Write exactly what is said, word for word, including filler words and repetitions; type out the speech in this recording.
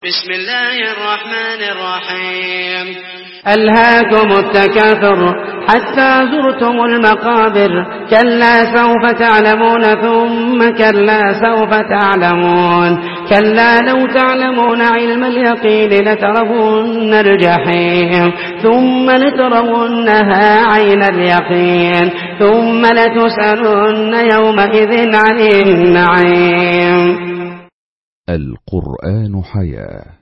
بسم الله الرحمن الرحيم. ألهاكم التكاثر حتى زرتم المقابر، كلا سوف تعلمون ثم كلا سوف تعلمون، كلا لو تعلمون علم اليقين لترون الجحيم ثم لترونها عين اليقين ثم لتسألن يومئذ عن النعيم. القرآن حياة.